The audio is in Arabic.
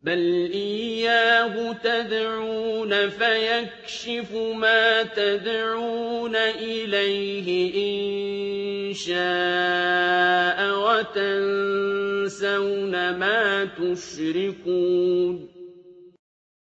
بَلْ إِيَّاهُ تَدْعُونَ فَيَكْشِفُ مَا تَدْعُونَ إِلَيْهِ إِن شَاءَ وَتَنسَوْنَ مَا تُشْرِكُونَ